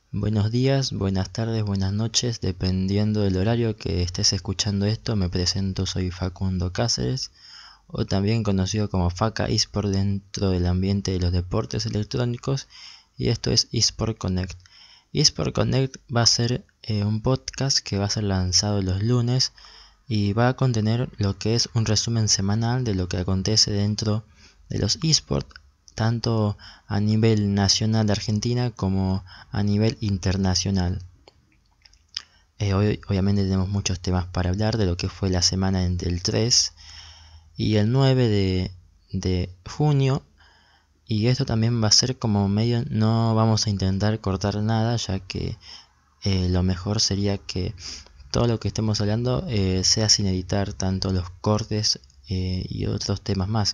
Buenos días, buenas tardes, buenas noches, dependiendo del horario que estés escuchando esto. Me presento, soy Facundo Cáceres, o también conocido como Faca eSport dentro del ambiente de los deportes electrónicos, y esto es eSport Connect. eSport Connect va a ser un podcast que va a ser lanzado los lunes y va a contener lo que es un resumen semanal de lo que acontece dentro de los eSports, tanto a nivel nacional de Argentina como a nivel internacional. Hoy obviamente tenemos muchos temas para hablar de lo que fue la semana entre el 3 y el 9 de junio. Y esto también va a ser como medio, no vamos a intentar cortar nada, ya que lo mejor sería que todo lo que estemos hablando sea sin editar, tanto los cortes y otros temas más.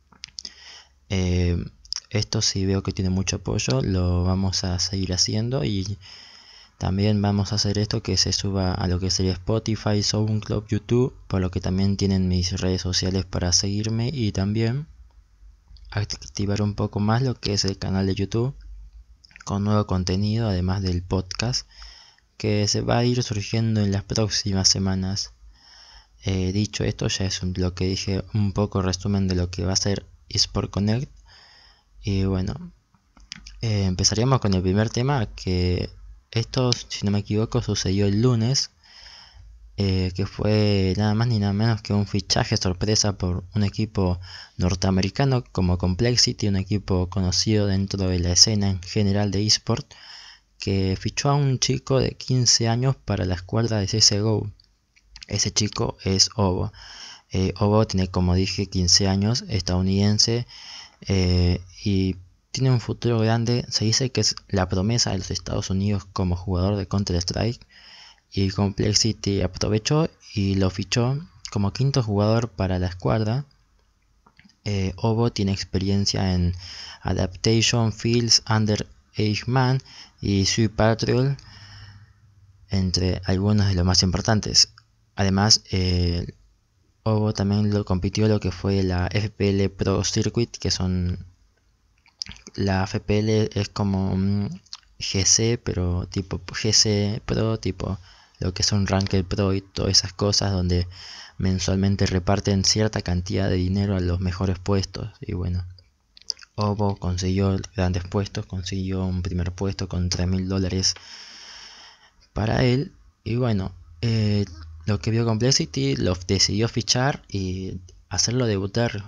Eh, Esto, si veo que tiene mucho apoyo, lo vamos a seguir haciendo, y también vamos a hacer esto que se suba a lo que sería Spotify, SoundCloud, YouTube, por lo que también tienen mis redes sociales para seguirme, y también activar un poco más lo que es el canal de YouTube con nuevo contenido, además del podcast que se va a ir surgiendo en las próximas semanas. Dicho esto, ya es lo que dije, un poco resumen de lo que va a ser eSport Connect. Y bueno, empezaríamos con el primer tema, que esto, si no me equivoco, sucedió el lunes, que fue nada más ni nada menos que un fichaje sorpresa por un equipo norteamericano como Complexity, un equipo conocido dentro de la escena en general de eSport, que fichó a un chico de 15 años para la escuadra de CSGO. Ese chico es Ovo. Ovo tiene, como dije, 15 años, estadounidense, y tiene un futuro grande. Se dice que es la promesa de los Estados Unidos como jugador de Counter-Strike, y Complexity aprovechó y lo fichó como quinto jugador para la escuadra. Ovo tiene experiencia en Adaptation, Fields, Underage Man y Sweet Patrol, entre algunos de los más importantes. Además, Ovo también lo compitió lo que fue la FPL Pro Circuit, que son, la FPL es como un GC, pero tipo GC Pro, tipo lo que es un Ranked Pro y todas esas cosas, donde mensualmente reparten cierta cantidad de dinero a los mejores puestos. Y bueno, Ovo consiguió grandes puestos, consiguió un primer puesto con $3.000 para él. Y bueno, lo que vio Complexity lo decidió fichar y hacerlo debutar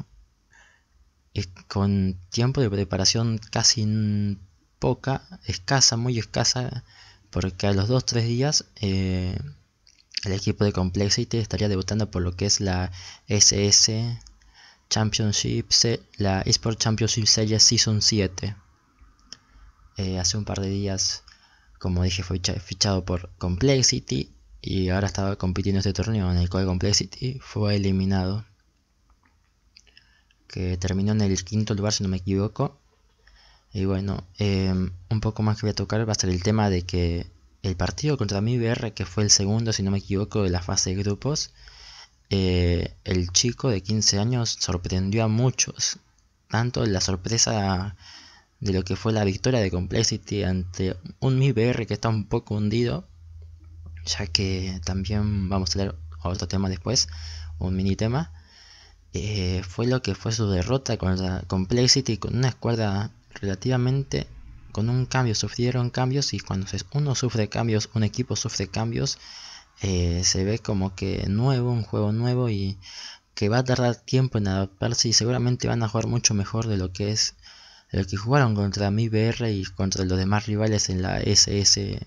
con tiempo de preparación casi poca, escasa, muy escasa, porque a los 2-3 días el equipo de Complexity estaría debutando por lo que es la SS Championship, la Esport Championship Series Season 7. Hace un par de días, como dije, fue fichado por Complexity, y ahora estaba compitiendo este torneo en el cual Complexity fue eliminado, que terminó en el quinto lugar si no me equivoco. Y bueno, un poco más que voy a tocar va a ser el tema de que el partido contra MIBR, que fue el segundo si no me equivoco de la fase de grupos, el chico de 15 años sorprendió a muchos, tanto la sorpresa de lo que fue la victoria de Complexity ante un MIBR que está un poco hundido, ya que también vamos a leer otro tema después, un mini tema. Fue lo que fue su derrota contra Complexity, con una escuadra relativamente con un cambio. Sufrieron cambios, y cuando uno sufre cambios, un equipo sufre cambios, se ve como que nuevo, un juego nuevo, y que va a tardar tiempo en adaptarse, y seguramente van a jugar mucho mejor de lo que jugaron contra MIBR y contra los demás rivales en la SS,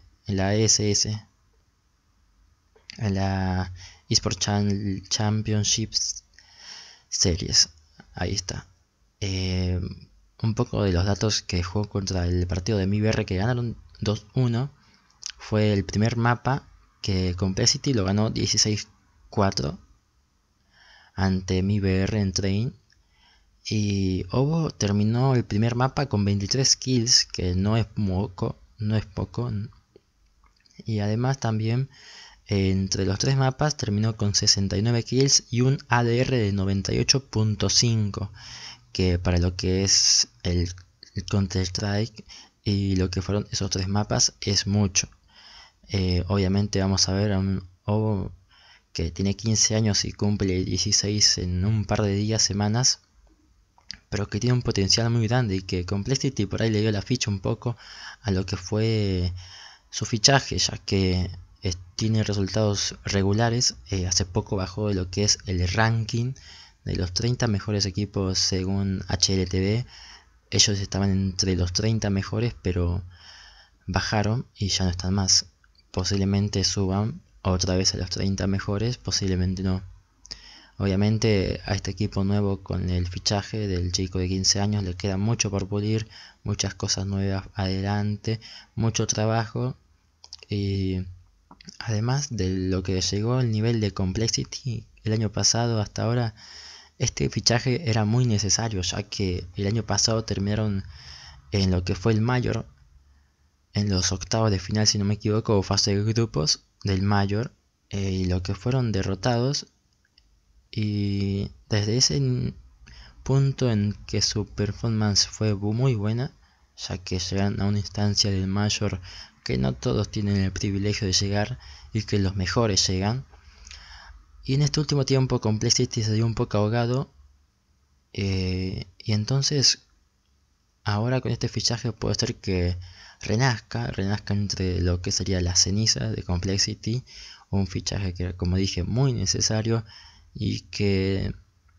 en la Esport Championships Series. Ahí está. Eh, un poco de los datos que jugó contra el partido de MIBR, que ganaron 2-1. Fue el primer mapa que Complexity lo ganó 16-4 ante MIBR en Train. Y Ovo terminó el primer mapa con 23 kills, que no es poco, no es poco. Y además también entre los tres mapas terminó con 69 kills y un ADR de 98.5, que para lo que es el Counter Strike y lo que fueron esos 3 mapas es mucho. Obviamente vamos a ver a un Ovo que tiene 15 años y cumple 16 en un par de días, semanas, pero que tiene un potencial muy grande y que Complexity por ahí le dio la ficha un poco a lo que fue su fichaje, ya que tiene resultados regulares. Hace poco bajó de lo que es el ranking de los 30 mejores equipos según HLTV. Ellos estaban entre los 30 mejores, pero bajaron y ya no están más. Posiblemente suban otra vez a los 30 mejores, posiblemente no. Obviamente a este equipo nuevo con el fichaje del chico de 15 años le queda mucho por pulir, muchas cosas nuevas adelante, mucho trabajo, y además de lo que llegó el nivel de Complexity el año pasado hasta ahora, este fichaje era muy necesario, ya que el año pasado terminaron en lo que fue el Major, en los octavos de final si no me equivoco, o fase de grupos del Major, y lo que fueron derrotados. Y desde ese punto en que su performance fue muy buena, ya que llegan a una instancia del Major que no todos tienen el privilegio de llegar y que los mejores llegan. Y en este último tiempo Complexity se dio un poco ahogado, y entonces ahora con este fichaje puede ser que renazca entre lo que sería la ceniza de Complexity, un fichaje que, como dije, muy necesario, y que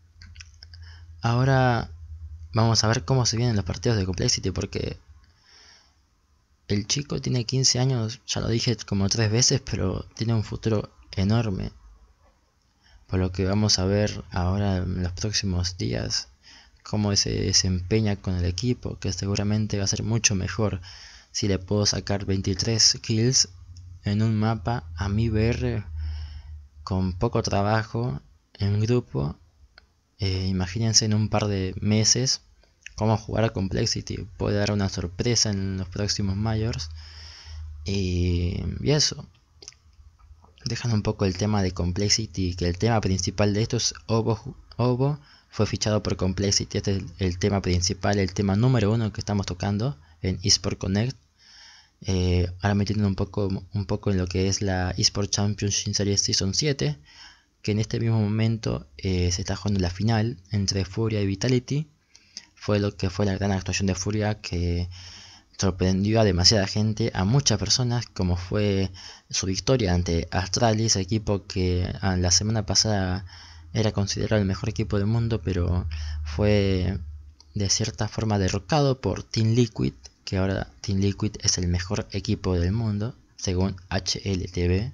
ahora vamos a ver cómo se vienen los partidos de Complexity, porque el chico tiene 15 años, ya lo dije como 3 veces, pero tiene un futuro enorme. Por lo que vamos a ver ahora en los próximos días cómo se desempeña con el equipo, que seguramente va a ser mucho mejor si le puedo sacar 23 kills en un mapa a mi BR con poco trabajo en grupo. Imagínense en un par de meses cómo jugar a Complexity. Puede dar una sorpresa en los próximos Majors. Y eso. Dejando un poco el tema de Complexity, que el tema principal de esto es Ovo fue fichado por Complexity. Este es el tema principal, el tema número 1 que estamos tocando en eSport Connect. Ahora metiendo un poco en lo que es la eSport Championship Series Season 7, que en este mismo momento se está jugando la final entre Furia y Vitality. Fue lo que fue la gran actuación de Furia, que sorprendió a demasiada gente, a muchas personas, como fue su victoria ante Astralis, equipo que la semana pasada era considerado el mejor equipo del mundo, pero fue de cierta forma derrocado por Team Liquid, que ahora Team Liquid es el mejor equipo del mundo, según HLTV.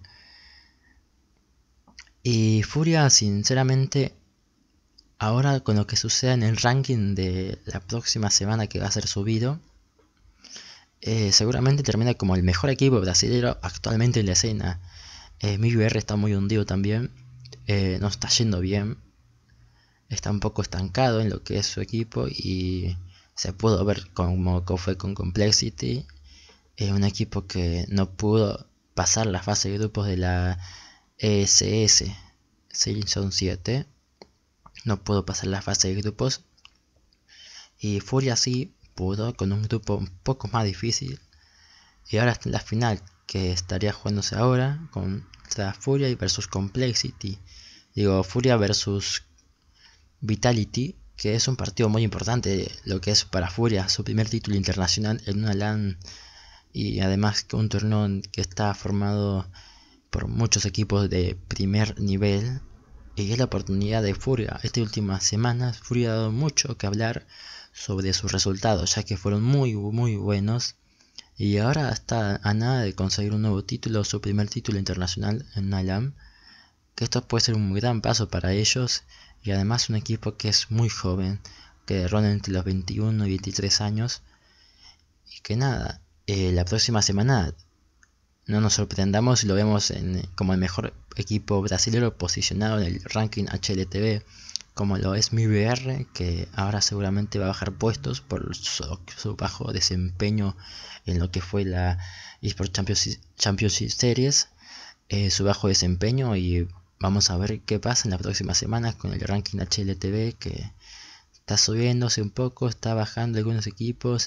Y Furia, sinceramente, ahora con lo que suceda en el ranking de la próxima semana que va a ser subido, seguramente termina como el mejor equipo brasileño actualmente en la escena. MIBR está muy hundido también, no está yendo bien, está un poco estancado en lo que es su equipo, y se pudo ver como fue con Complexity, un equipo que no pudo pasar la fase de grupos de la ESS Season 7, no pudo pasar la fase de grupos, y Furia sí pudo con un grupo un poco más difícil, y ahora la final que estaría jugándose ahora contra Furia y versus Complexity, digo Furia versus Vitality, que es un partido muy importante, lo que es para Furia su primer título internacional en una LAN, y además que un torneo que está formado por muchos equipos de primer nivel, y es la oportunidad de Furia. Estas últimas semanas Furia ha dado mucho que hablar sobre sus resultados, ya que fueron muy buenos, y ahora está a nada de conseguir un nuevo título, su primer título internacional en una LAN, que esto puede ser un gran paso para ellos, y además un equipo que es muy joven, que ronda entre los 21 y 23 años, y que nada, la próxima semana no nos sorprendamos si lo vemos como el mejor equipo brasileño posicionado en el ranking HLTV, como lo es MIBR, que ahora seguramente va a bajar puestos por su bajo desempeño en lo que fue la eSport Championship Series, su bajo desempeño, y vamos a ver qué pasa en las próximas semanas con el ranking HLTV, que está subiéndose un poco, está bajando algunos equipos,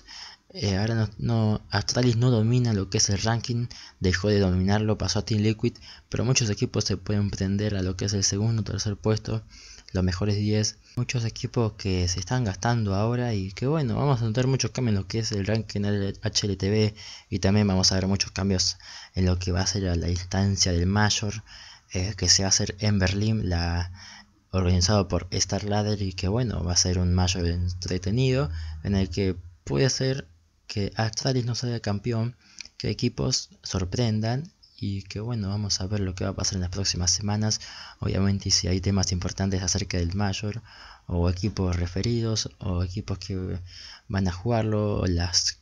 Ahora Astralis no domina lo que es el ranking, dejó de dominarlo, pasó a Team Liquid, pero muchos equipos se pueden prender a lo que es el segundo o tercer puesto, los mejores 10. Muchos equipos que se están gastando ahora y que bueno, vamos a notar muchos cambios en lo que es el ranking HLTV, y también vamos a ver muchos cambios en lo que va a ser la instancia del Major, que se va a hacer en Berlín, organizado por StarLadder, y que bueno, va a ser un Major entretenido en el que puede ser que Astralis no salga campeón, que equipos sorprendan, y que bueno, vamos a ver lo que va a pasar en las próximas semanas. Obviamente si hay temas importantes acerca del Major, o equipos referidos, o equipos que van a jugarlo, o las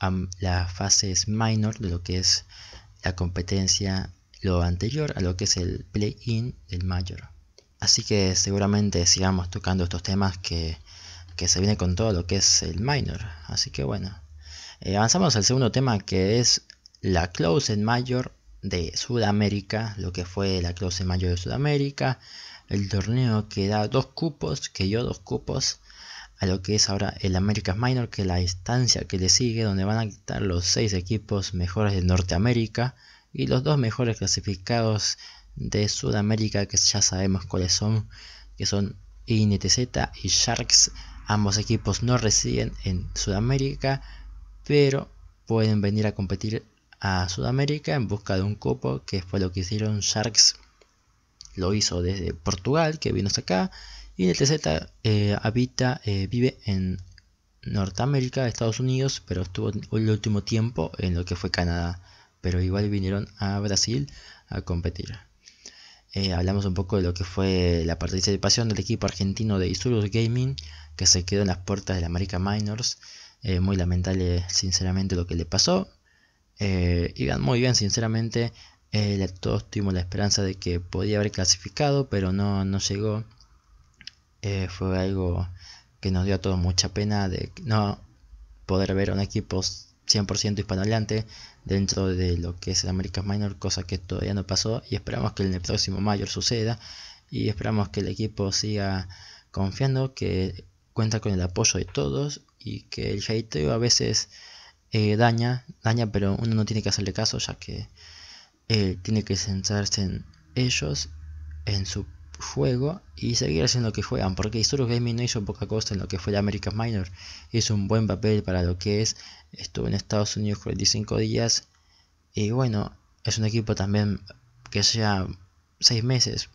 fases minor de lo que es la competencia, lo anterior a lo que es el play-in del Major. Así que seguramente sigamos tocando estos temas que se viene con todo lo que es el minor. Así que bueno, avanzamos al segundo tema, que es la Closed Major de Sudamérica, lo que fue la Closed Major de Sudamérica, el torneo que da que dio dos cupos a lo que es ahora el America's Minor, que es la instancia que le sigue, donde van a estar los 6 equipos mejores de Norteamérica y los 2 mejores clasificados de Sudamérica, que ya sabemos cuáles son, que son INTZ y Sharks. Ambos equipos no residen en Sudamérica, pero pueden venir a competir a Sudamérica en busca de un cupo, que fue lo que hicieron. Sharks lo hizo desde Portugal, que vino hasta acá, y INTZ vive en Norteamérica, Estados Unidos, pero estuvo el último tiempo en lo que fue Canadá, pero igual vinieron a Brasil a competir. Hablamos un poco de lo que fue la participación del equipo argentino de Isurus Gaming, que se quedó en las puertas de la America Minors. Muy lamentable sinceramente lo que le pasó. Iban muy bien sinceramente. Todos tuvimos la esperanza de que podía haber clasificado, pero no llegó. Fue algo que nos dio a todos mucha pena, de no poder ver a un equipo 100% hispanohablante dentro de lo que es el America's Minor, cosa que todavía no pasó, y esperamos que en el próximo Major suceda, y esperamos que el equipo siga confiando, que cuenta con el apoyo de todos, y que el hateo a veces daña, pero uno no tiene que hacerle caso, ya que tiene que centrarse en ellos, en su juego, y seguir haciendo lo que juegan, porque Isurus Gaming no hizo poca cosa en lo que fue la America's Minor. Hizo un buen papel para lo que es, estuvo en Estados Unidos 45 días, y bueno, es un equipo también que ya 6 meses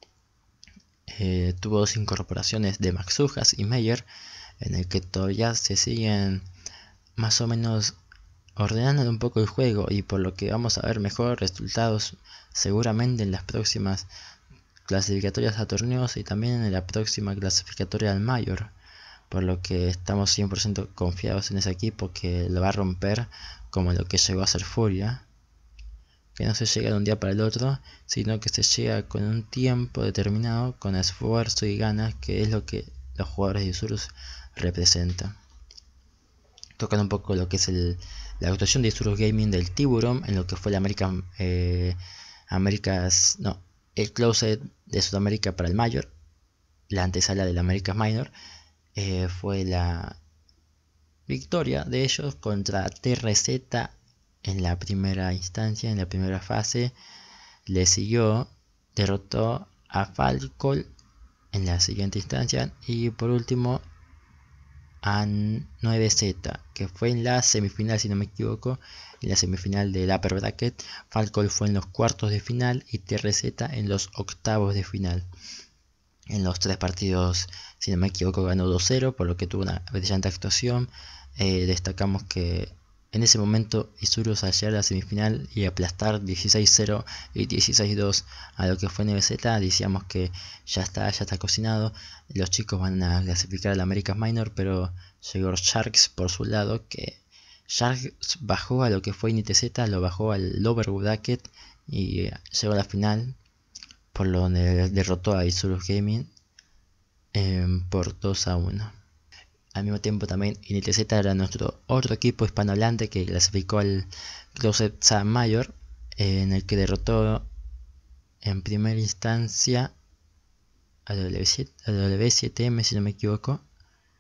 tuvo 2 incorporaciones de Maxujas y Meyer, en el que todavía se siguen más o menos ordenando un poco el juego, y por lo que vamos a ver mejores resultados seguramente en las próximas clasificatorias a torneos, y también en la próxima clasificatoria al Major, por lo que estamos 100% confiados en ese equipo, que lo va a romper como lo que llegó a ser Furia, que no se llega de un día para el otro, sino que se llega con un tiempo determinado, con esfuerzo y ganas, que es lo que los jugadores de Isurus representan. Tocando un poco lo que es la actuación de Isurus Gaming del Tiburon en lo que fue la el Closet de Sudamérica para el Major, la antesala del America's Minor. Fue la victoria de ellos contra TRZ en la primera instancia, en la primera fase. Le siguió, derrotó a Falcol en la siguiente instancia, y por último a 9Z, que fue en la semifinal, si no me equivoco, en la semifinal del Upper Bracket. Falcol fue en los cuartos de final y TRZ en los octavos de final. En los 3 partidos, si no me equivoco, ganó 2-0, por lo que tuvo una brillante actuación. Destacamos que en ese momento Isurus al llegar a la semifinal y aplastar 16-0 y 16-2 a lo que fue NBZ, decíamos que ya está cocinado, los chicos van a clasificar al America's Minor, pero llegó Sharks por su lado, que Sharks bajó a lo que fue NTZ, lo bajó al Lower Bracket y llegó a la final, por lo donde derrotó a Isurus Gaming por 2-1. Al mismo tiempo también INTZ era nuestro otro equipo hispanohablante que clasificó al Closet Major, en el que derrotó en primera instancia a W7M, si no me equivoco,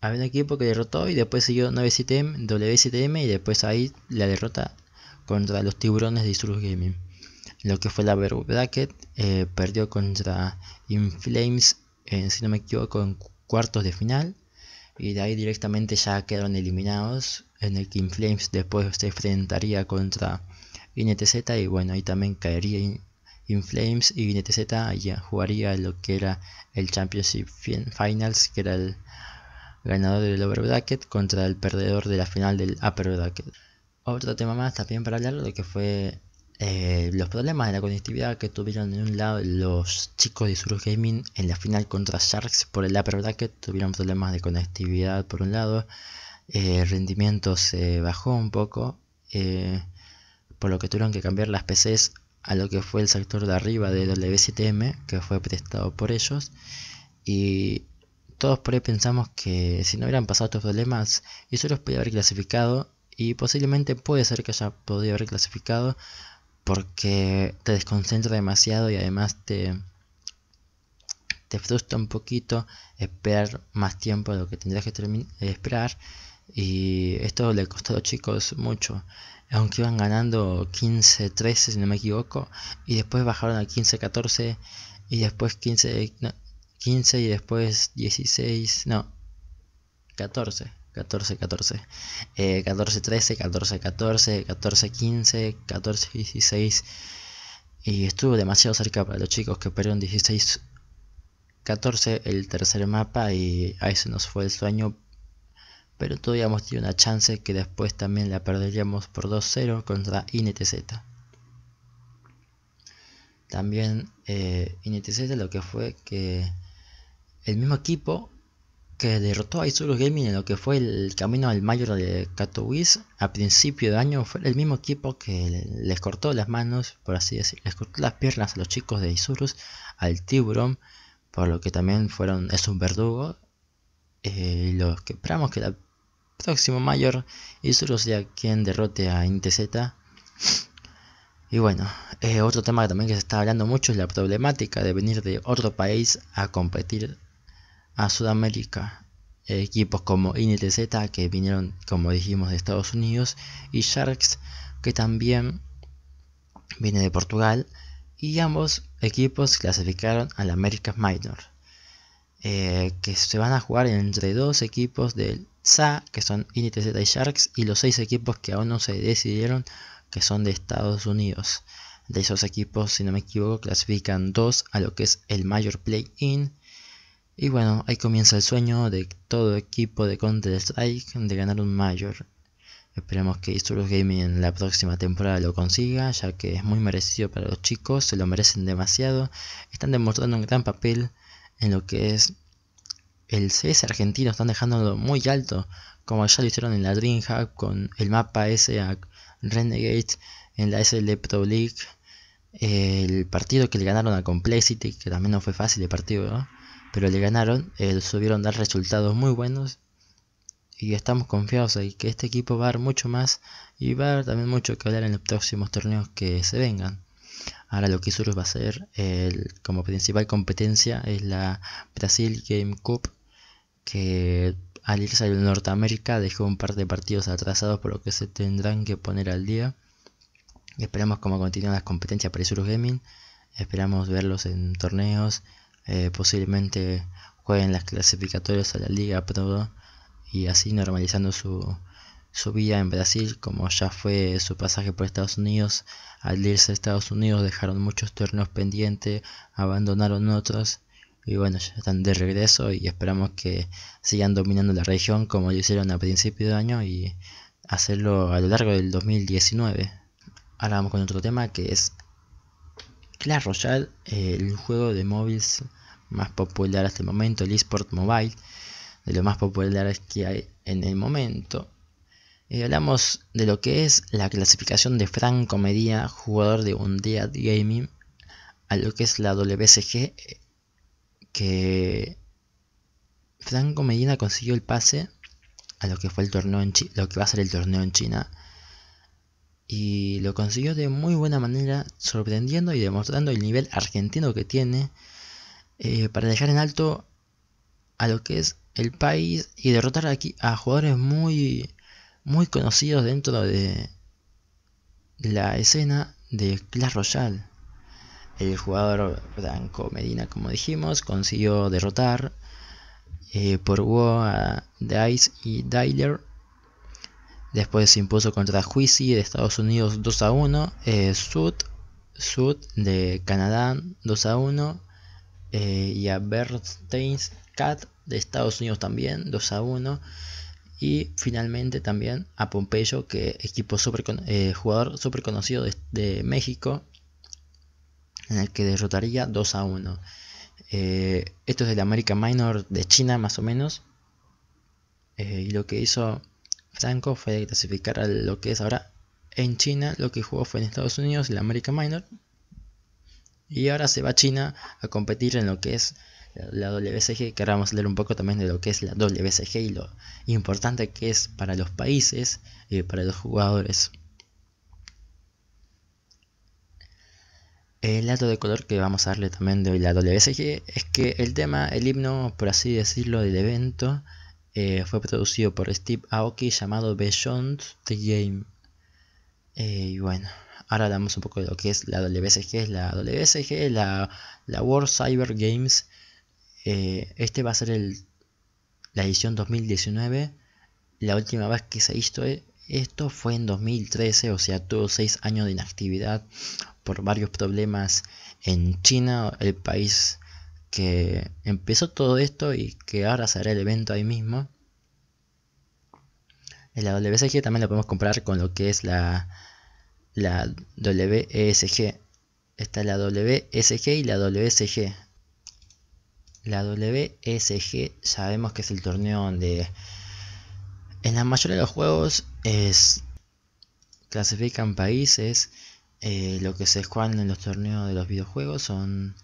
había un equipo que derrotó y después siguió W7M y después ahí la derrota contra los tiburones de Isurus Gaming. Lo que fue la Bracket, perdió contra Inflames, si no me equivoco, en cuartos de final. Y de ahí directamente ya quedaron eliminados, en el que Inflames después se enfrentaría contra INTZ y bueno, ahí también caería Inflames y INTZ ya jugaría lo que era el Championship Finals, que era el ganador del Lower Bracket contra el perdedor de la final del Upper Bracket. Otro tema más también para hablar de que fue los problemas de la conectividad que tuvieron en un lado los chicos de Isurus Gaming en la final contra Sharks por el Upper Bracket. Tuvieron problemas de conectividad por un lado, el rendimiento se bajó un poco, por lo que tuvieron que cambiar las PCs a lo que fue el sector de arriba de W7M, que fue prestado por ellos, y todos por ahí pensamos que si no hubieran pasado estos problemas, Isurus podía haber clasificado, y posiblemente puede ser que haya podido haber clasificado, porque te desconcentra demasiado y además te frustra un poquito esperar más tiempo de lo que tendrías que esperar, y esto le costó a los chicos mucho, aunque iban ganando 15-13 si no me equivoco, y después bajaron a 15-14 y después 15 y después 16, no, 14, 14, 14, 14, 13, 14, 14, 14, 15, 14, 16, y estuvo demasiado cerca para los chicos que perdieron 16, 14 el tercer mapa y ahí se nos fue el sueño, pero todavía hemos tenido una chance que después también la perderíamos por 2-0 contra INTZ. También INTZ lo que fue que el mismo equipo que derrotó a Isurus Gaming en lo que fue el camino al Mayor de Katowice a principio de año, fue el mismo equipo que les cortó las manos, por así decir, les cortó las piernas a los chicos de Isurus, al Tiburon, por lo que también es un verdugo. Los que esperamos que el próximo Mayor Isurus sea quien derrote a INTZ. Y bueno, otro tema también que se está hablando mucho es la problemática de venir de otro país a competir a Sudamérica. Equipos como INTZ que vinieron, como dijimos, de Estados Unidos, y Sharks que también viene de Portugal, y ambos equipos clasificaron al America's Minor, que se van a jugar entre dos equipos del SA, que son INTZ y Sharks, y los 6 equipos que aún no se decidieron, que son de Estados Unidos. De esos equipos, si no me equivoco, clasifican 2 a lo que es el Major Play-In. Y bueno, ahí comienza el sueño de todo equipo de Counter-Strike de ganar un Major. Esperemos que Isurus Gaming en la próxima temporada lo consiga, ya que es muy merecido para los chicos, se lo merecen demasiado. Están demostrando un gran papel en lo que es el CS argentino, están dejándolo muy alto, como ya lo hicieron en la DreamHack con el mapa ese a Renegade en la SL Pro League. El partido que le ganaron a Complexity, que también no fue fácil el partido, ¿no? Pero le ganaron, subieron dar resultados muy buenos, y estamos confiados en que este equipo va a dar mucho más y va a dar también mucho que hablar en los próximos torneos que se vengan. Ahora lo que Isurus va a hacer como principal competencia es la Brasil Game Cup, que al irse a Norteamérica dejó un par de partidos atrasados, por lo que se tendrán que poner al día. Esperamos cómo continúan las competencias para Isurus Gaming, esperamos verlos en torneos. Posiblemente jueguen las clasificatorias a la Liga Pro y así normalizando su vida en Brasil, como ya fue su pasaje por Estados Unidos. Al irse a Estados Unidos dejaron muchos torneos pendientes, abandonaron otros y bueno, ya están de regreso y esperamos que sigan dominando la región como lo hicieron a principio de año y hacerlo a lo largo del 2019. Ahora vamos con otro tema que es Clash Royale, el juego de móviles más popular hasta el momento, el eSport Mobile, de lo más populares que hay en el momento. Hablamos de lo que es la clasificación de Franco Medina, jugador de Undead Gaming, a lo que es la WSG, que Franco Medina consiguió el pase a lo que fue el torneo lo que va a ser el torneo en China. Y lo consiguió de muy buena manera, sorprendiendo y demostrando el nivel argentino que tiene, para dejar en alto a lo que es el país y derrotar aquí a jugadores muy conocidos dentro de la escena de Clash Royale. El jugador Franco Medina, como dijimos, consiguió derrotar por WoW a Dice y Dyler. Después se impuso contra Juicy de Estados Unidos 2-1. Sud de Canadá 2-1. Y a Bernstein's Cat de Estados Unidos también 2-1. Y finalmente también a Pompeyo, que jugador súper conocido de México, en el que derrotaría 2-1. Esto es del American Minor de China más o menos. Y lo que hizo Franco fue clasificar a lo que es ahora en China. Lo que jugó fue en Estados Unidos, el American Minor. Y ahora se va a China a competir en lo que es la WCG, que ahora vamos a leer un poco también de lo que es la WCG y lo importante que es para los países y para los jugadores. El dato de color que vamos a darle también de la WCG es que el himno, por así decirlo, del evento fue producido por Steve Aoki, llamado Beyond the Game. Y bueno, ahora hablamos un poco de lo que es la WCG. La WCG es la World Cyber Games. Este va a ser la edición 2019. La última vez que se hizo esto fue en 2013, o sea, tuvo 6 años de inactividad por varios problemas en China, el país que empezó todo esto y que ahora se hará el evento ahí mismo. En la WSG también lo podemos comparar con lo que es la WESG. Está la WSG y la WSG. La WSG sabemos que es el torneo donde en la mayoría de los juegos clasifican países. Lo que se juegan en los torneos de los videojuegos son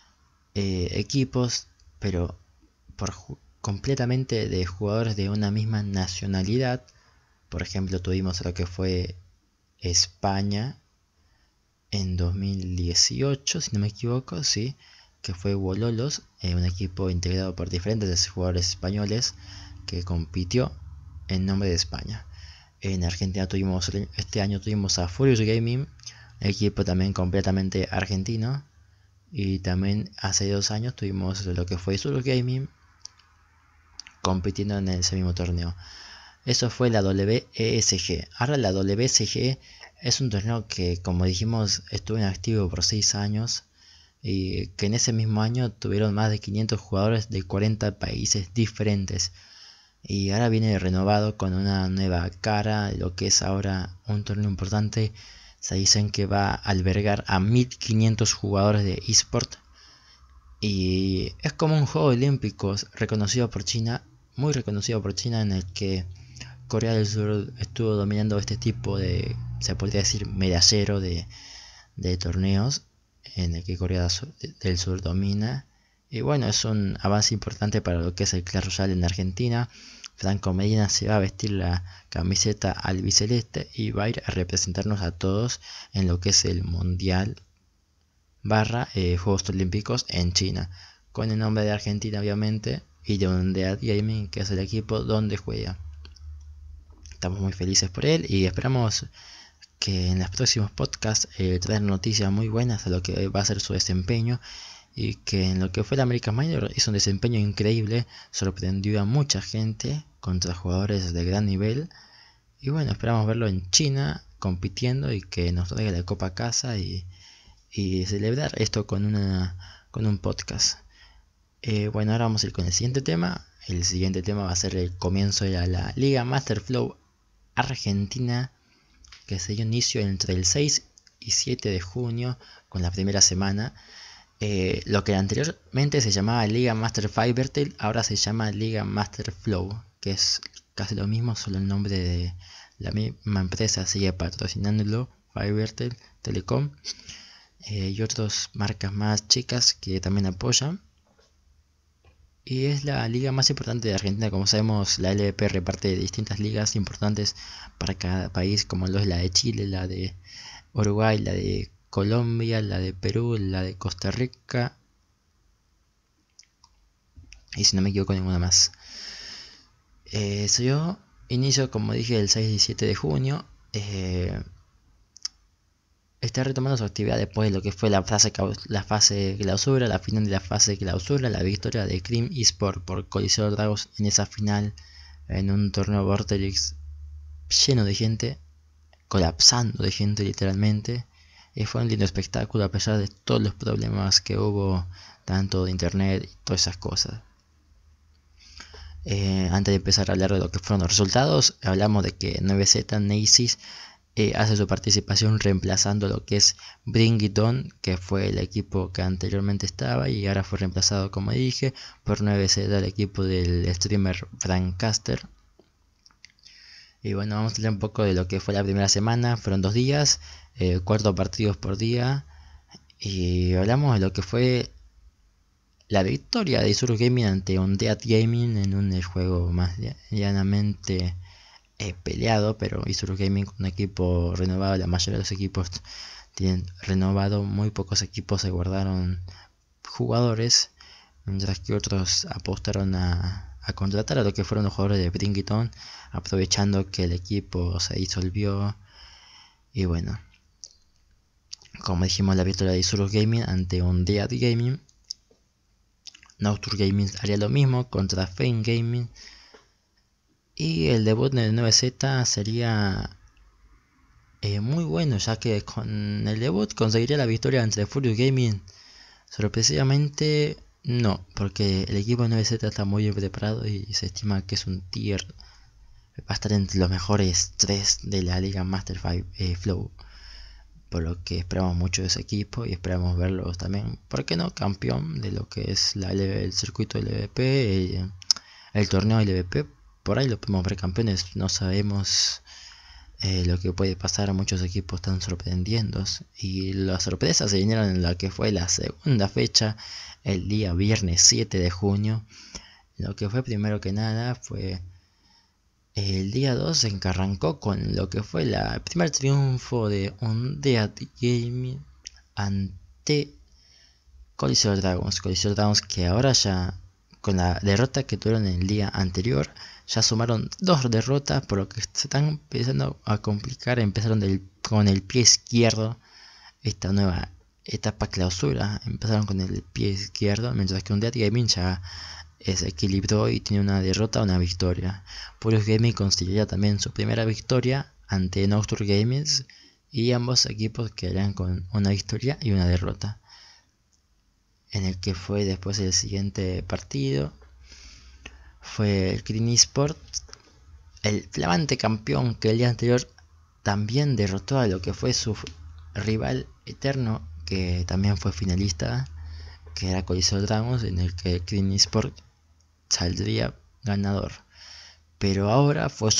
equipos, pero completamente de jugadores de una misma nacionalidad. Por ejemplo, tuvimos lo que fue España en 2018, si no me equivoco, sí, que fue Wololos, un equipo integrado por diferentes jugadores españoles que compitió en nombre de España. En Argentina este año tuvimos a Furious Gaming, equipo también completamente argentino. Y también hace 2 años tuvimos lo que fue Surus Gaming compitiendo en ese mismo torneo. Eso fue la WESG. Ahora la WCG es un torneo que, como dijimos, estuvo inactivo por 6 años. Y que en ese mismo año tuvieron más de 500 jugadores de 40 países diferentes. Y ahora viene renovado con una nueva cara, lo que es ahora un torneo importante. Se dicen que va a albergar a 1500 jugadores de eSport. Y es como un juego olímpico reconocido por China, muy reconocido por China, en el que Corea del Sur estuvo dominando este tipo de, se podría decir, medallero de torneos, en el que Corea del Sur domina. Y bueno, es un avance importante para lo que es el Clash Royale en Argentina. Franco Medina se va a vestir la camiseta albiceleste y va a ir a representarnos a todos en lo que es el Mundial / Juegos Olímpicos en China, con el nombre de Argentina obviamente y de Undead Gaming, que es el equipo donde juega. Estamos muy felices por él y esperamos que en los próximos podcasts traer noticias muy buenas a lo que va a ser su desempeño, y que en lo que fue la American Minor hizo un desempeño increíble, sorprendió a mucha gente contra jugadores de gran nivel. Y bueno, esperamos verlo en China compitiendo y que nos traiga la copa a casa y celebrar esto con un podcast. Bueno, ahora vamos a ir con el siguiente tema. El siguiente tema va a ser el comienzo de la Liga Master Flow Argentina, que se dio inicio entre el 6 y 7 de junio con la primera semana. Lo que anteriormente se llamaba Liga Master Fivertel, ahora se llama Liga Master Flow, que es casi lo mismo, solo el nombre de la misma empresa sigue patrocinándolo, Fivertel Telecom, y otras marcas más chicas que también apoyan. Y es la liga más importante de Argentina. Como sabemos, la LVP reparte distintas ligas importantes para cada país, como lo es la de Chile, la de Uruguay, la de Colombia, la de Perú, la de Costa Rica y si no me equivoco ninguna más. Yo inicio, como dije, el 6 y 7 de junio. Está retomando su actividad después de lo que fue la fase clausura, la final de la fase clausura, la victoria de Cream Esports por Coliseo Dragons en esa final, en un torneo Vortex lleno de gente, colapsando de gente literalmente. Fue un lindo espectáculo a pesar de todos los problemas que hubo, tanto de internet y todas esas cosas. Antes de empezar a hablar de lo que fueron los resultados, hablamos de que 9Z Nasis hace su participación reemplazando lo que es Bring It On, que fue el equipo que anteriormente estaba y ahora fue reemplazado, como dije, por 9Z, el equipo del streamer Frankcaster. Y bueno, vamos a hablar un poco de lo que fue la primera semana. Fueron 2 días, 4 partidos por día, y hablamos de lo que fue la victoria de Isurus Gaming ante Undead Gaming en un juego más llanamente peleado, pero Isurus Gaming, un equipo renovado, la mayoría de los equipos tienen renovado, muy pocos equipos se guardaron jugadores, mientras que otros apostaron a contratar a lo que fueron los jugadores de Bring It On, aprovechando que el equipo se disolvió. Y bueno, como dijimos, la victoria de Isurus Gaming ante Undead Gaming. Nautur Gaming haría lo mismo contra Fame Gaming. Y el debut de 9Z sería muy bueno, ya que con el debut conseguiría la victoria entre Furious Gaming. Sorpresivamente no, porque el equipo de 9Z está muy bien preparado y se estima que es un tier, va a estar entre los mejores 3 de la Liga Master 5 Flow. Por lo que esperamos mucho de ese equipo y esperamos verlos también, ¿por qué no?, campeón de lo que es el circuito LVP, el torneo LVP. Por ahí lo podemos ver campeones, no sabemos lo que puede pasar. Muchos equipos están sorprendiendo y las sorpresas se vinieron en la que fue la segunda fecha, el día viernes 7 de junio. Lo que fue primero que nada fue el día 2, en que arrancó con lo que fue el primer triunfo de Undead Gaming ante Coliseo Dragons. Coliseo Dragons, que ahora ya, con la derrota que tuvieron el día anterior, ya sumaron 2 derrotas, por lo que se están empezando a complicar. Empezaron con el pie izquierdo esta nueva etapa clausura, empezaron con el pie izquierdo, mientras que Undead Gaming ya se equilibró y tiene una derrota, una victoria. Furious Gaming conseguiría también su primera victoria ante Nautur Gaming, y ambos equipos quedarían con una victoria y una derrota. En el que fue después el siguiente partido fue el Cream Esports, el flamante campeón que el día anterior también derrotó a lo que fue su rival eterno, que también fue finalista, que era Coliseo Dragons, en el que Cream Esports saldría ganador. Pero ahora fue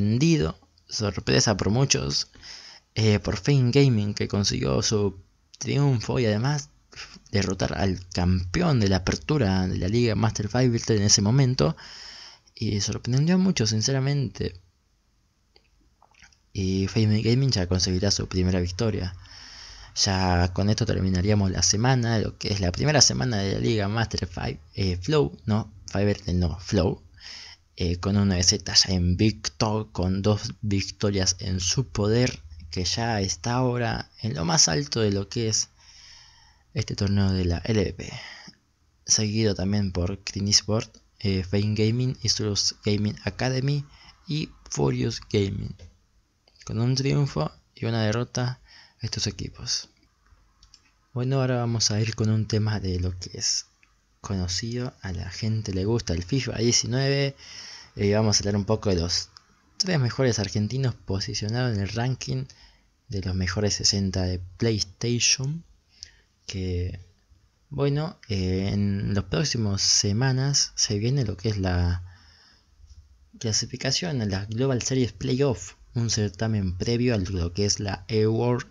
sorpresa por muchos, por Fame Gaming, que consiguió su triunfo y además derrotar al campeón de la apertura de la Liga Master 5 en ese momento, y sorprendió a muchos sinceramente. Y Fame Gaming ya conseguirá su primera victoria. Ya con esto terminaríamos la semana, lo que es la primera semana de la Liga Master 5 Flow, Flow, con un 9Z ya invicto, con 2 victorias en su poder, que ya está ahora en lo más alto de lo que es este torneo de la LVP, seguido también por Cream Esports, Fame Gaming, Isurus Gaming Academy y Furious Gaming, con un triunfo y una derrota estos equipos. Bueno, ahora vamos a ir con un tema de lo que es conocido, a la gente le gusta el FIFA 19. Vamos a hablar un poco de los 3 mejores argentinos posicionados en el ranking de los mejores 60 de PlayStation. Que bueno, en las próximas semanas se viene lo que es la clasificación a la Global Series Playoff, un certamen previo a lo que es la eWorld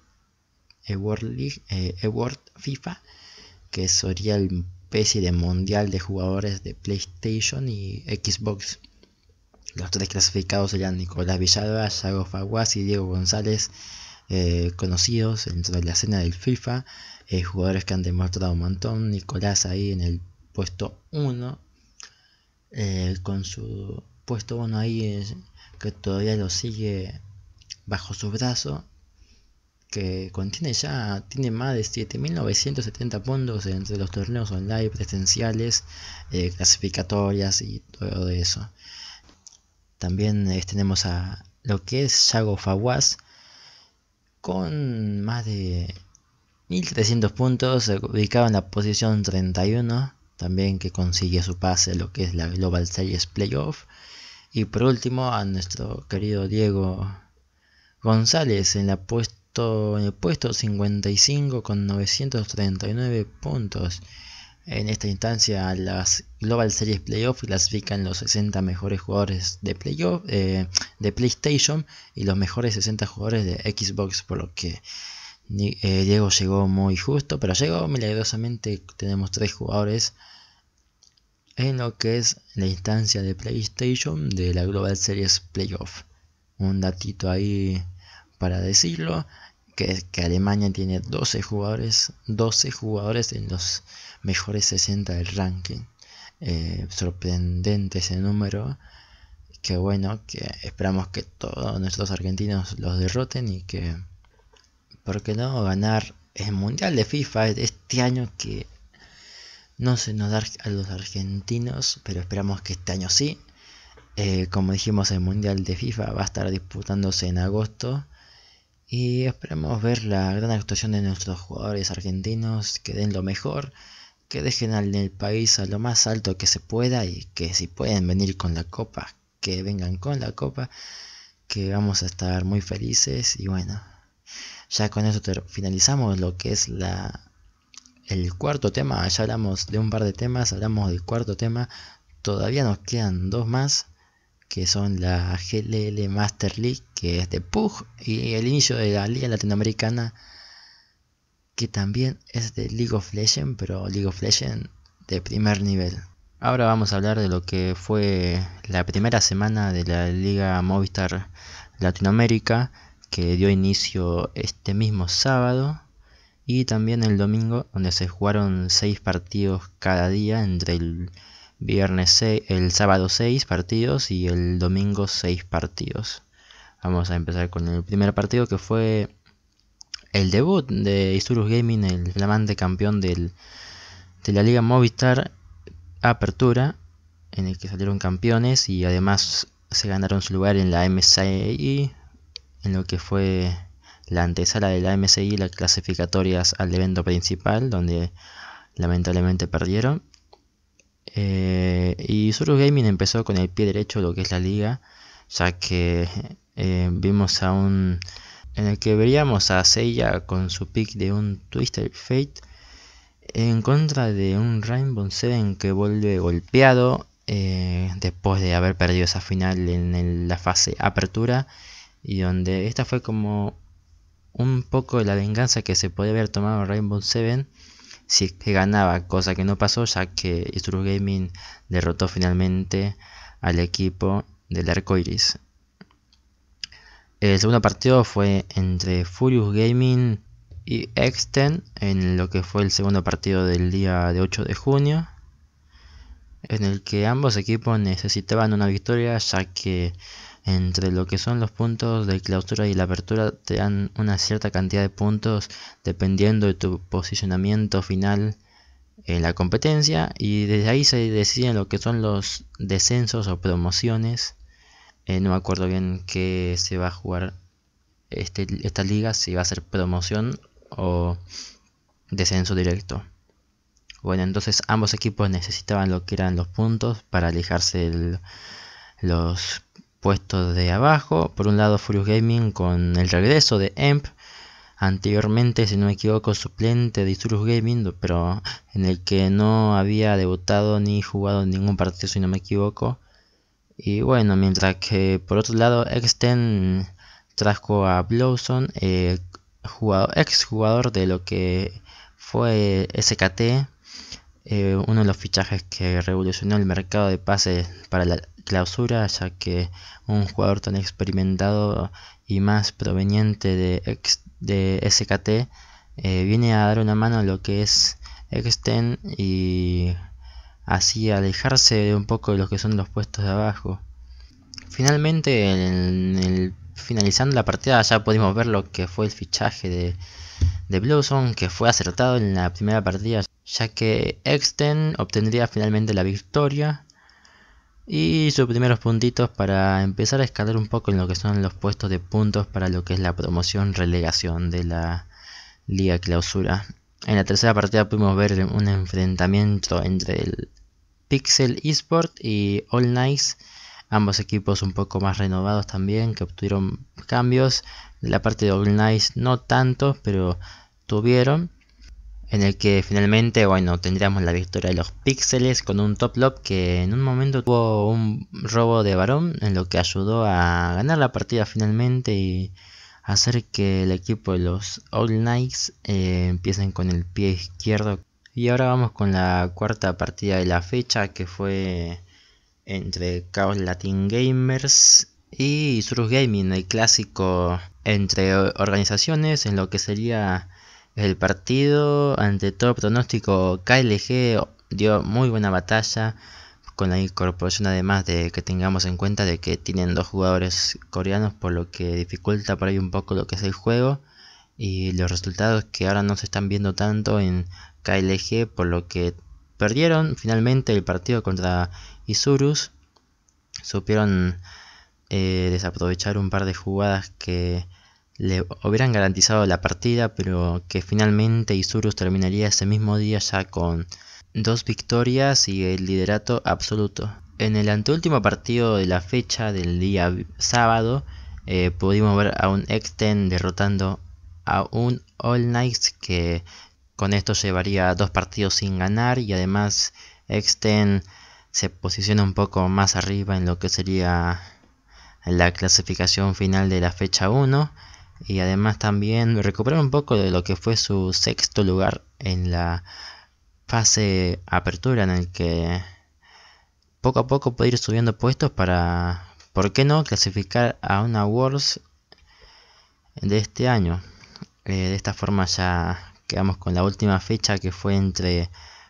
FIFA, que sería el especie de mundial de jugadores de PlayStation y Xbox. Los 3 clasificados serían Nicolás Villalba, Yago Faguas y Diego González, conocidos dentro de la escena del FIFA, jugadores que han demostrado un montón. Nicolás ahí en el puesto 1, con su puesto 1 ahí, que todavía lo sigue bajo su brazo, que tiene más de 7.970 puntos entre los torneos online presenciales, clasificatorias y todo eso. También tenemos a lo que es Yago Fawaz con más de 1.300 puntos, ubicado en la posición 31, también que consigue su pase a lo que es la Global Series Playoff. Y por último a nuestro querido Diego González en el puesto 55 con 939 puntos. En esta instancia las Global Series Playoff clasifican los 60 mejores jugadores de Playoff, de PlayStation, y los mejores 60 jugadores de Xbox, por lo que Diego llegó muy justo, pero llegó milagrosamente. Tenemos 3 jugadores en lo que es la instancia de PlayStation de la Global Series Playoff. Un datito ahí para decirlo, que Alemania tiene 12 jugadores en los mejores 60 del ranking. Sorprendente ese número, que bueno, que esperamos que todos nuestros argentinos los derroten y que, ¿por qué no?, ganar el Mundial de FIFA este año, que no se nos da a los argentinos, pero esperamos que este año sí. Como dijimos, el Mundial de FIFA va a estar disputándose en agosto y esperemos ver la gran actuación de nuestros jugadores argentinos, que den lo mejor, que dejen al país a lo más alto que se pueda, y que si pueden venir con la copa, que vengan con la copa, que vamos a estar muy felices. Y bueno, ya con eso finalizamos lo que es el cuarto tema. Ya hablamos de un par de temas, hablamos del cuarto tema. Todavía nos quedan 2 más, que son la GLL Master League, que es de PUG, y el inicio de la Liga Latinoamericana, que también es de League of Legends, pero League of Legends de primer nivel. Ahora vamos a hablar de lo que fue la primera semana de la Liga Movistar Latinoamérica, que dio inicio este mismo sábado y también el domingo, donde se jugaron 6 partidos cada día, entre el sábado 6 partidos y el domingo 6 partidos. Vamos a empezar con el primer partido, que fue el debut de Isurus Gaming, el flamante campeón de la Liga Movistar Apertura, en el que salieron campeones y además se ganaron su lugar en la MSI, en lo que fue la antesala de la MSI, las clasificatorias al evento principal, donde lamentablemente perdieron. Y Isurus Gaming empezó con el pie derecho lo que es la liga, ya que vimos en el que veríamos a Seiya con su pick de un Twisted Fate en contra de un Rainbow Seven que vuelve golpeado después de haber perdido esa final en la fase apertura, y donde esta fue como un poco la venganza que se podía haber tomado Rainbow Seven si es que ganaba, cosa que no pasó, ya que Isurus Gaming derrotó finalmente al equipo del Arcoiris. El segundo partido fue entre Furious Gaming y Exten, en lo que fue el segundo partido del día de 8 de junio, en el que ambos equipos necesitaban una victoria, ya que entre lo que son los puntos de clausura y la apertura te dan una cierta cantidad de puntos dependiendo de tu posicionamiento final en la competencia, y desde ahí se deciden lo que son los descensos o promociones. No me acuerdo bien qué se va a jugar esta liga, si va a ser promoción o descenso directo. Bueno, entonces ambos equipos necesitaban lo que eran los puntos para alejarse de los puestos de abajo. Por un lado, Furious Gaming con el regreso de Emp, anteriormente, si no me equivoco, suplente de Isurus Gaming, pero en el que no había debutado ni jugado ningún partido, si no me equivoco. Y bueno, mientras que por otro lado Exten trajo a Blossom, ex jugador de lo que fue SKT, uno de los fichajes que revolucionó el mercado de pases para la clausura, ya que un jugador tan experimentado y más proveniente de SKT viene a dar una mano a lo que es Exten y así alejarse un poco de lo que son los puestos de abajo. Finalmente, finalizando la partida, ya pudimos ver lo que fue el fichaje de Bluezone, que fue acertado en la primera partida, ya que Exten obtendría finalmente la victoria y sus primeros puntitos para empezar a escalar un poco en lo que son los puestos de puntos para lo que es la promoción relegación de la Liga Clausura. En la tercera partida pudimos ver un enfrentamiento entre el Pixel Esport y All Nice, ambos equipos un poco más renovados también, que obtuvieron cambios. De la parte de All Nice no tantos, pero tuvieron, en el que finalmente, bueno, tendríamos la victoria de los Píxeles con un top lob que en un momento tuvo un robo de varón, en lo que ayudó a ganar la partida finalmente y hacer que el equipo de los All Knights empiecen con el pie izquierdo. Y ahora vamos con la cuarta partida de la fecha, que fue entre Chaos Latin Gamers y Isurus Gaming, el clásico entre organizaciones, en lo que sería el partido. Ante todo pronóstico, KLG dio muy buena batalla, con la incorporación además de que tengamos en cuenta de que tienen dos jugadores coreanos, por lo que dificulta por ahí un poco lo que es el juego y los resultados que ahora no se están viendo tanto en KLG, por lo que perdieron finalmente el partido contra Isurus. Supieron desaprovechar un par de jugadas que le hubieran garantizado la partida, pero que finalmente Isurus terminaría ese mismo día ya con 2 victorias y el liderato absoluto. En el anteúltimo partido de la fecha del día sábado, pudimos ver a un Exten derrotando a un All Knights, que con esto llevaría 2 partidos sin ganar, y además Exten se posiciona un poco más arriba en lo que sería la clasificación final de la fecha 1, y además también recuperar un poco de lo que fue su sexto lugar en la fase apertura, en el que poco a poco puede ir subiendo puestos para, ¿por qué no?, clasificar a una Worlds de este año. De esta forma ya quedamos con la última fecha, que fue entre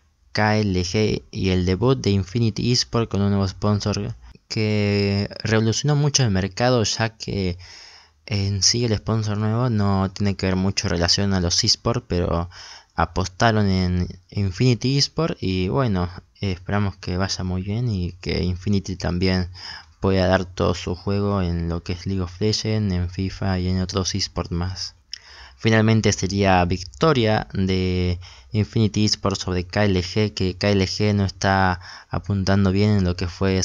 KLG y el debut de Infinity Esport con un nuevo sponsor que revolucionó mucho el mercado, ya que en sí el sponsor nuevo no tiene que ver mucho en relación a los eSports, pero apostaron en Infinity Esport y bueno, esperamos que vaya muy bien y que Infinity también pueda dar todo su juego en lo que es League of Legends, en FIFA y en otros eSports más. Finalmente sería victoria de Infinity Esport sobre KLG, que KLG no está apuntando bien en lo que fue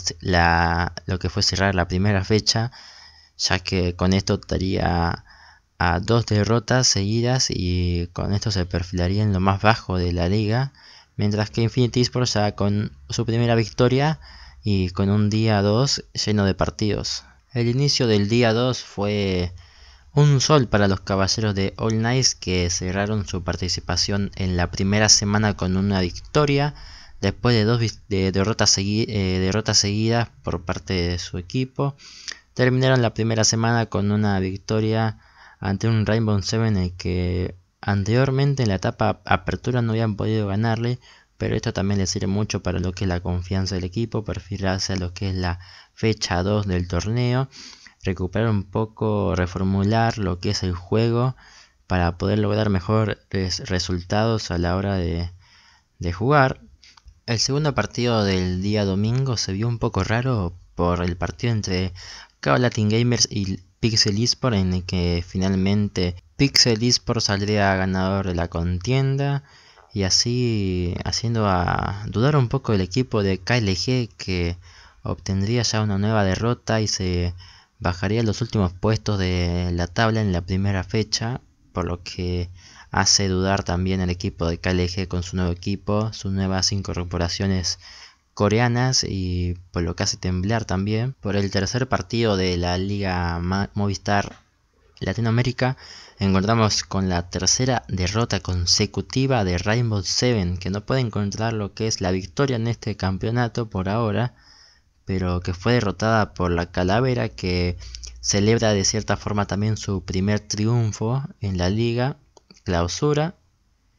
cerrar la primera fecha, ya que con esto estaría a 2 derrotas seguidas y con esto se perfilaría en lo más bajo de la liga, mientras que Infinity Esport ya con su primera victoria y con un día 2 lleno de partidos. El inicio del día 2 fue un sol para los caballeros de All Knights, que cerraron su participación en la primera semana con una victoria después de 2 derrotas seguidas por parte de su equipo. Terminaron la primera semana con una victoria ante un Rainbow Seven, el que anteriormente en la etapa apertura no habían podido ganarle, pero esto también le sirve mucho para lo que es la confianza del equipo, perfilarse a lo que es la fecha 2 del torneo, recuperar un poco, reformular lo que es el juego para poder lograr mejores resultados a la hora de jugar. El segundo partido del día domingo se vio un poco raro por el partido entre Chaos Latin Gamers y Pixel Esport, en el que finalmente Pixel Esport saldría ganador de la contienda, y así haciendo a dudar un poco el equipo de KLG, que obtendría ya una nueva derrota y se bajaría los últimos puestos de la tabla en la primera fecha, por lo que hace dudar también el equipo de KLG con su nuevo equipo, sus nuevas incorporaciones coreanas, y por lo que hace temblar también. Por el tercer partido de la Liga Movistar Latinoamérica encontramos con la tercera derrota consecutiva de Rainbow Seven, que no puede encontrar lo que es la victoria en este campeonato por ahora, pero que fue derrotada por la Calavera, que celebra de cierta forma también su primer triunfo en la Liga Clausura.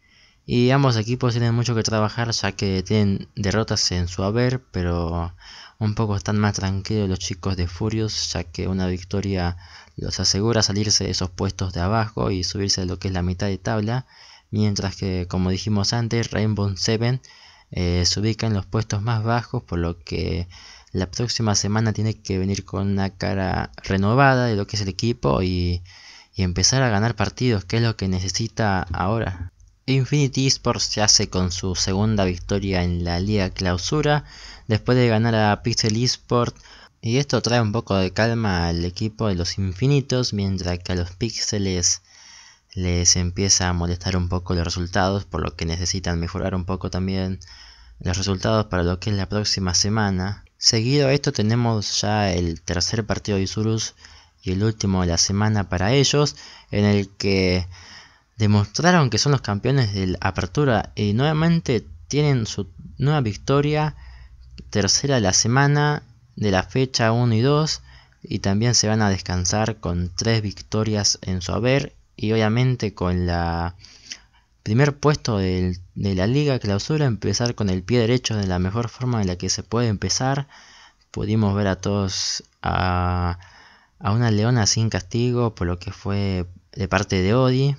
y ambos equipos tienen mucho que trabajar, ya que tienen derrotas en su haber, pero un poco están más tranquilos los chicos de Furious, ya que una victoria los asegura salirse de esos puestos de abajo y subirse a lo que es la mitad de tabla, mientras que, como dijimos antes, Rainbow Seven se ubica en los puestos más bajos, por lo que la próxima semana tiene que venir con una cara renovada de lo que es el equipo y empezar a ganar partidos, que es lo que necesita ahora. Infinity Esports se hace con su segunda victoria en la Liga Clausura, después de ganar a Pixel Esports, y esto trae un poco de calma al equipo de los Infinitos, mientras que a los Pixeles les empieza a molestar un poco los resultados, por lo que necesitan mejorar un poco también los resultados para lo que es la próxima semana. Seguido a esto tenemos ya el tercer partido de Isurus y el último de la semana para ellos, en el que demostraron que son los campeones de la apertura y nuevamente tienen su nueva victoria, tercera de la semana de la fecha 1 y 2, y también se van a descansar con 3 victorias en su haber y obviamente con la primer puesto de la Liga Clausura, empezar con el pie derecho de la mejor forma en la que se puede empezar. Pudimos ver a todos a una Leona sin castigo por lo que fue de parte de Odi,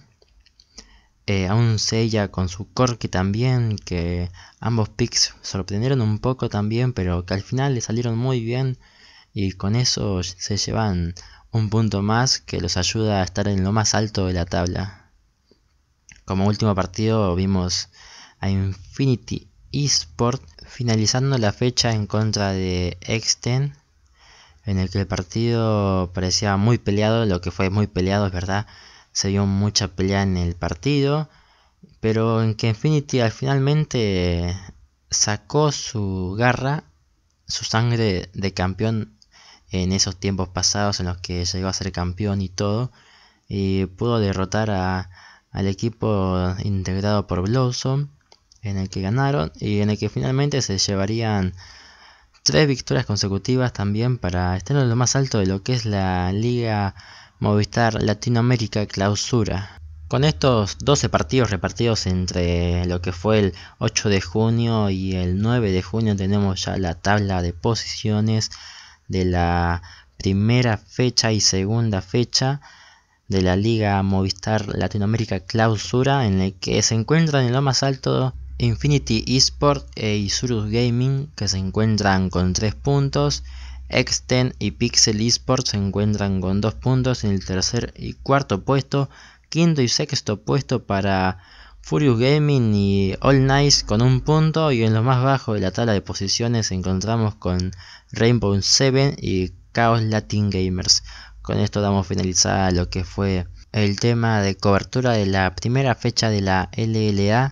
a un Seiya con su Corki también, que ambos picks sorprendieron un poco también, pero que al final le salieron muy bien y con eso se llevan un punto más que los ayuda a estar en lo más alto de la tabla. Como último partido vimos a Infinity Esports finalizando la fecha en contra de Exten, en el que el partido parecía muy peleado, lo que fue muy peleado es verdad. Se vio mucha pelea en el partido, pero en que Infinity al finalmente sacó su garra, su sangre de campeón en esos tiempos pasados en los que llegó a ser campeón y todo, y pudo derrotar al equipo integrado por Blossom, en el que ganaron y en el que finalmente se llevarían 3 victorias consecutivas también para estar en lo más alto de lo que es la Liga Movistar Latinoamérica Clausura. Con estos 12 partidos repartidos entre lo que fue el 8 de junio y el 9 de junio tenemos ya la tabla de posiciones de la primera fecha y segunda fecha de la Liga Movistar Latinoamérica Clausura, en el que se encuentran en lo más alto Infinity Esports e Isurus Gaming, que se encuentran con 3 puntos. Exten y Pixel Esports se encuentran con 2 puntos en el tercer y cuarto puesto. Quinto y sexto puesto para Furious Gaming y All Nice con 1 punto. Y en lo más bajo de la tabla de posiciones encontramos con Rainbow Seven y Chaos Latin Gamers. Con esto damos finalizada lo que fue el tema de cobertura de la primera fecha de la LLA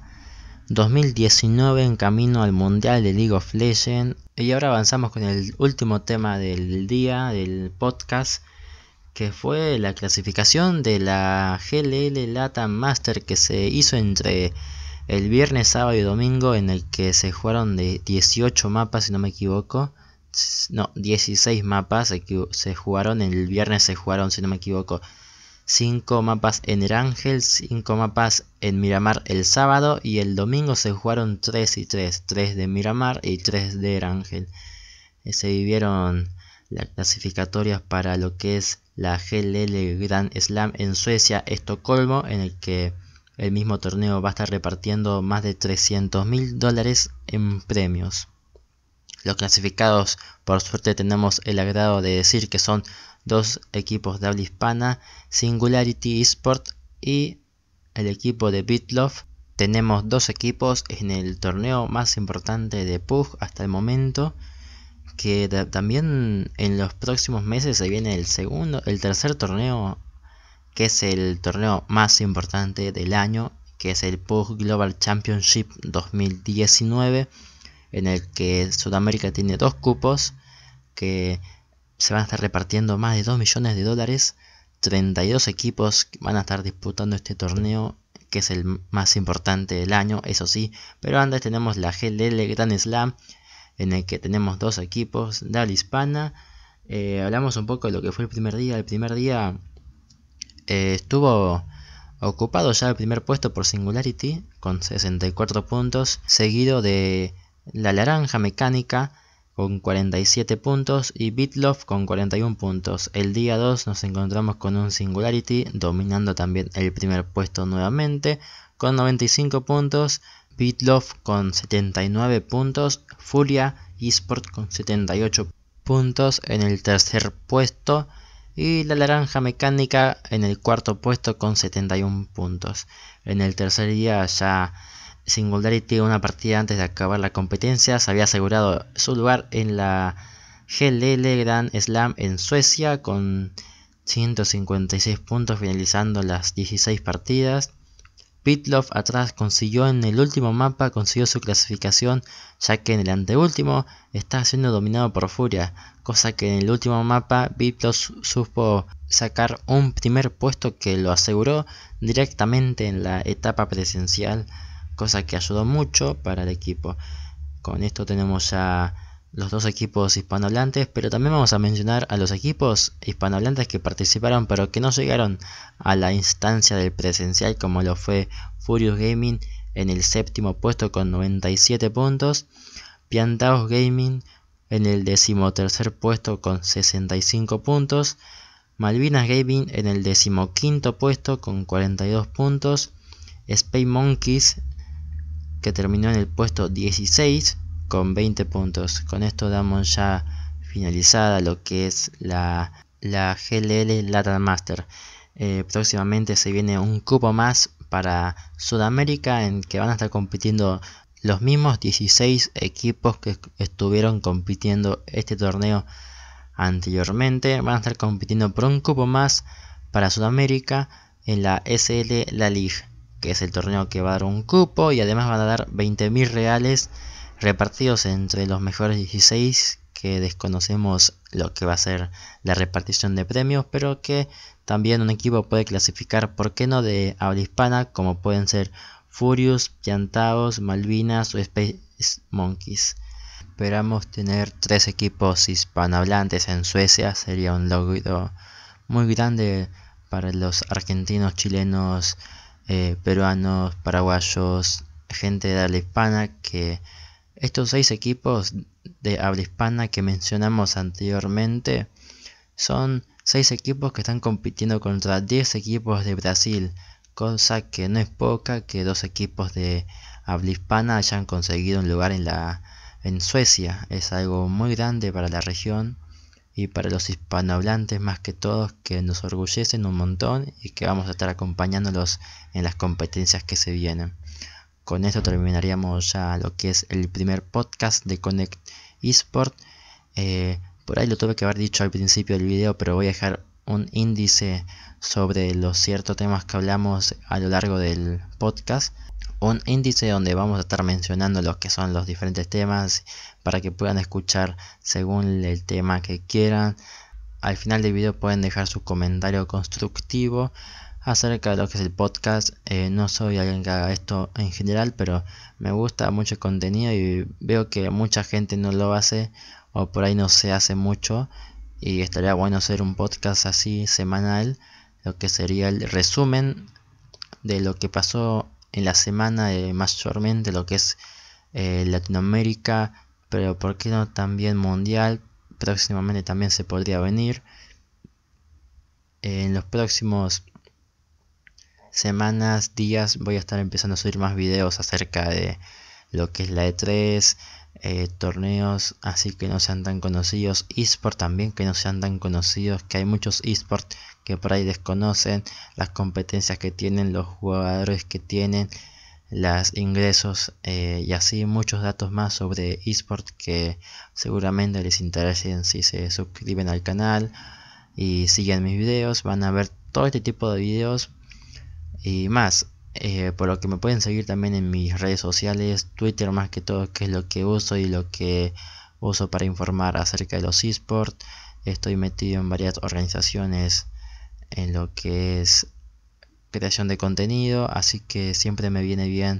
2019 en camino al Mundial de League of Legends. Y ahora avanzamos con el último tema del día del podcast, que fue la clasificación de la GLL Latam Master, que se hizo entre el viernes, sábado y domingo, en el que se jugaron de 18 mapas, si no me equivoco. No, 16 mapas se jugaron. El viernes se jugaron, si no me equivoco, 5 mapas en Erangel, 5 mapas en Miramar el sábado, y el domingo se jugaron 3 y 3, 3 de Miramar y 3 de Erangel. Se vivieron las clasificatorias para lo que es la GLL Grand Slam en Suecia, Estocolmo, en el que el mismo torneo va a estar repartiendo más de $300.000 en premios. Los clasificados, por suerte tenemos el agrado de decir que son 2 equipos de habla hispana, Singularity Esports y el equipo de BitLove. Tenemos 2 equipos en el torneo más importante de PUBG hasta el momento, que también en los próximos meses se viene el tercer torneo, que es el torneo más importante del año, que es el PUBG Global Championship 2019, en el que Sudamérica tiene 2 cupos que se van a estar repartiendo más de $2 millones. 32 equipos van a estar disputando este torneo, que es el más importante del año, eso sí. Pero antes tenemos la GLL Grand Slam, en el que tenemos 2 equipos de habla hispana. Hablamos un poco de lo que fue el primer día. El primer día estuvo ocupado ya el primer puesto por Singularity con 64 puntos, seguido de La Naranja Mecánica con 47 puntos y Bitlove con 41 puntos. El día 2 nos encontramos con un Singularity dominando también el primer puesto nuevamente con 95 puntos, Bitlove con 79 puntos, Furia Esport con 78 puntos en el tercer puesto y La Naranja Mecánica en el cuarto puesto con 71 puntos. En el tercer día ya Singularity, una partida antes de acabar la competencia, se había asegurado su lugar en la GLL Grand Slam en Suecia con 156 puntos finalizando las 16 partidas. Bitlove atrás consiguió en el último mapa, consiguió su clasificación, ya que en el anteúltimo está siendo dominado por Furia, cosa que en el último mapa Bitlove supo sacar un primer puesto que lo aseguró directamente en la etapa presencial, cosa que ayudó mucho para el equipo. Con esto tenemos ya los dos equipos hispanohablantes, pero también vamos a mencionar a los equipos hispanohablantes que participaron pero que no llegaron a la instancia del presencial, como lo fue Furious Gaming en el séptimo puesto con 97 puntos, Piantaos Gaming en el 13º puesto con 65 puntos, Malvinas Gaming en el 15º puesto con 42 puntos, Space Monkeys que terminó en el puesto 16 con 20 puntos. Con esto damos ya finalizada lo que es la GLL Latin Master. Próximamente se viene un cupo más para Sudamérica en que van a estar compitiendo los mismos 16 equipos que estuvieron compitiendo este torneo anteriormente. Van a estar compitiendo por un cupo más para Sudamérica en la SL La Ligue, que es el torneo que va a dar un cupo, y además van a dar 20.000 reales repartidos entre los mejores 16, que desconocemos lo que va a ser la repartición de premios, pero que también un equipo puede clasificar, ¿por qué no?, de habla hispana, como pueden ser Furious, Piantaos, Malvinas o Space Monkeys. Esperamos tener 3 equipos hispanohablantes en Suecia, sería un logro muy grande para los argentinos, chilenos, peruanos, paraguayos, gente de habla hispana, que estos 6 equipos de habla hispana que mencionamos anteriormente son 6 equipos que están compitiendo contra 10 equipos de Brasil, cosa que no es poca que 2 equipos de habla hispana hayan conseguido un lugar en Suecia. Es algo muy grande para la región y para los hispanohablantes más que todos, que nos orgullecen un montón y que vamos a estar acompañándolos en las competencias que se vienen. Con esto terminaríamos ya lo que es el primer podcast de Connect Esport. Por ahí lo tuve que haber dicho al principio del video, pero voy a dejar un índice sobre los ciertos temas que hablamos a lo largo del podcast. Un índice donde vamos a estar mencionando los que son los diferentes temas para que puedan escuchar según el tema que quieran. Al final del video pueden dejar su comentario constructivo acerca de lo que es el podcast. No soy alguien que haga esto en general, pero me gusta mucho el contenido y veo que mucha gente no lo hace, o por ahí no se hace mucho, y estaría bueno hacer un podcast así semanal, lo que sería el resumen de lo que pasó en la semana, mayormente lo que es Latinoamérica, pero por qué no también mundial. Próximamente también se podría venir. En los próximos semanas, días, voy a estar empezando a subir más videos acerca de lo que es la E3, torneos así que no sean tan conocidos, eSport también que no sean tan conocidos, que hay muchos eSport que por ahí desconocen las competencias que tienen, los jugadores que tienen, los ingresos, y así muchos datos más sobre eSport que seguramente les interesen si se suscriben al canal y siguen mis videos. Van a ver todo este tipo de videos y más, por lo que me pueden seguir también en mis redes sociales, Twitter más que todo, que es lo que uso y lo que uso para informar acerca de los eSports. Estoy metido en varias organizaciones en lo que es creación de contenido, así que siempre me viene bien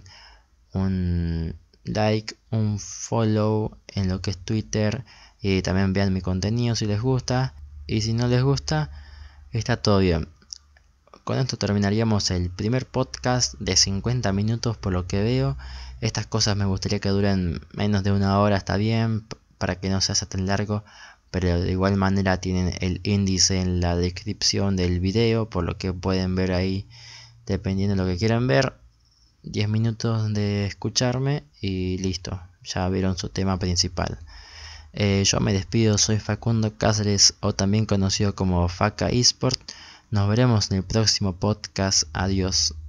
un like, un follow en lo que es Twitter, y también vean mi contenido si les gusta, y si no les gusta está todo bien. con esto terminaríamos el primer podcast de 50 minutos por lo que veo. Estas cosas me gustaría que duren menos de una hora, está bien, para que no se haga tan largo. Pero de igual manera tienen el índice en la descripción del video, por lo que pueden ver ahí dependiendo de lo que quieran ver. 10 minutos de escucharme y listo, ya vieron su tema principal. Yo me despido, soy Facundo Cáceres, o también conocido como Faca Esport. Nos veremos en el próximo podcast. Adiós.